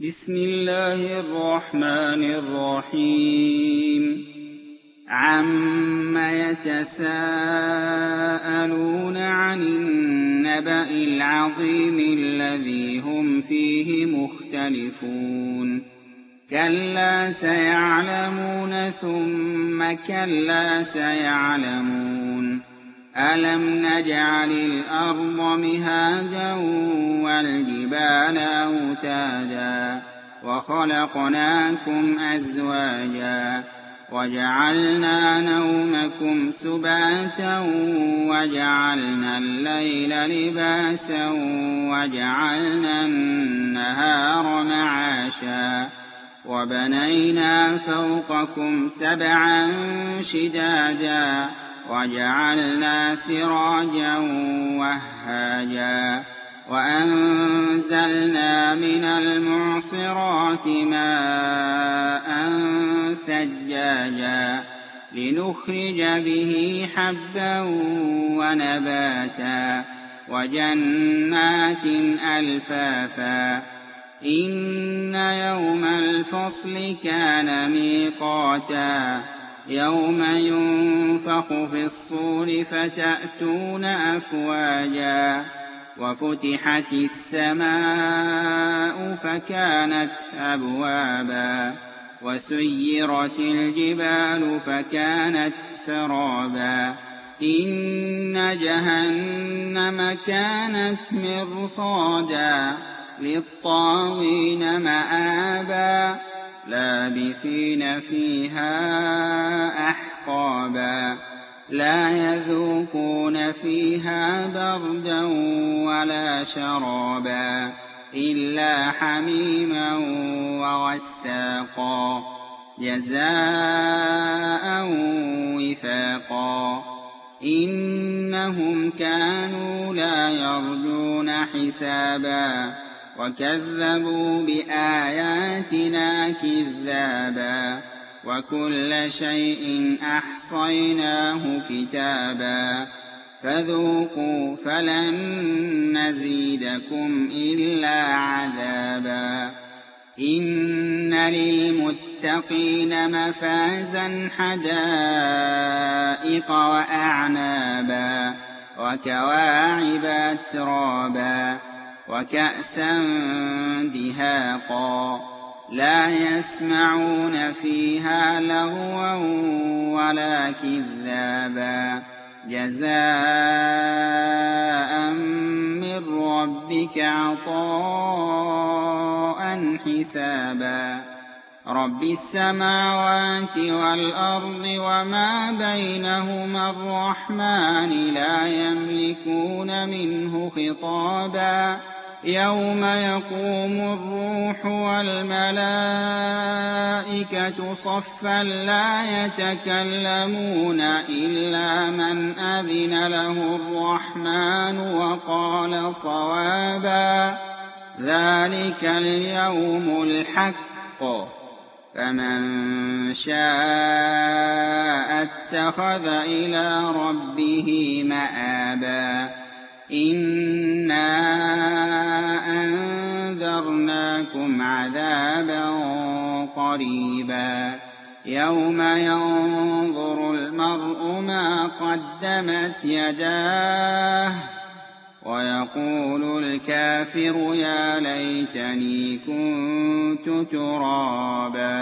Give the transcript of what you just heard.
بسم الله الرحمن الرحيم عم يتساءلون عن النبأ العظيم الذي هم فيه مختلفون كلا سيعلمون ثم كلا سيعلمون ألم نجعل الأرض مهادا والجبال أوتادا وخلقناكم أزواجا وجعلنا نومكم سباتا وجعلنا الليل لباسا وجعلنا النهار معاشا وبنينا فوقكم سبعا شدادا وجعلنا سراجا وهاجا وأنزلنا من المعصرات ماء ثجاجا لنخرج به حبا ونباتا وجنات ألفافا إن يوم الفصل كان ميقاتا يوم ينفخ في الصور فتأتون أفواجا وفتحت السماء فكانت أبوابا وسيرت الجبال فكانت سرابا إن جهنم كانت مرصادا للطاغين مآبا لابثين فيها أحقابا لا يذوقون فيها بردا ولا شرابا إلا حميما وغساقا جزاء وفاقا إنهم كانوا لا يرجون حسابا وكذبوا بآياتنا كذابا وكل شيء أحصيناه كتابا فذوقوا فلن نزيدكم إلا عذابا إن للمتقين مفازا حدائق وأعنابا وكواعب أترابا وكأسا دهاقا لا يسمعون فيها لغوا ولا كذابا جزاء من ربك عطاء حسابا رب السماوات والأرض وما بينهما الرحمن لا يملكون منه خطابا يوم يقوم الروح والملائكة صفا لا يتكلمون إلا من أذن له الرحمن وقال صوابا ذلك اليوم الحق فمن شاء اتخذ إلى ربه مآبا إنا أنذرناكم عذابا قريبا يوم ينظر المرء ما قدمت يداه ويقول الكافر يا ليتني كنت ترابا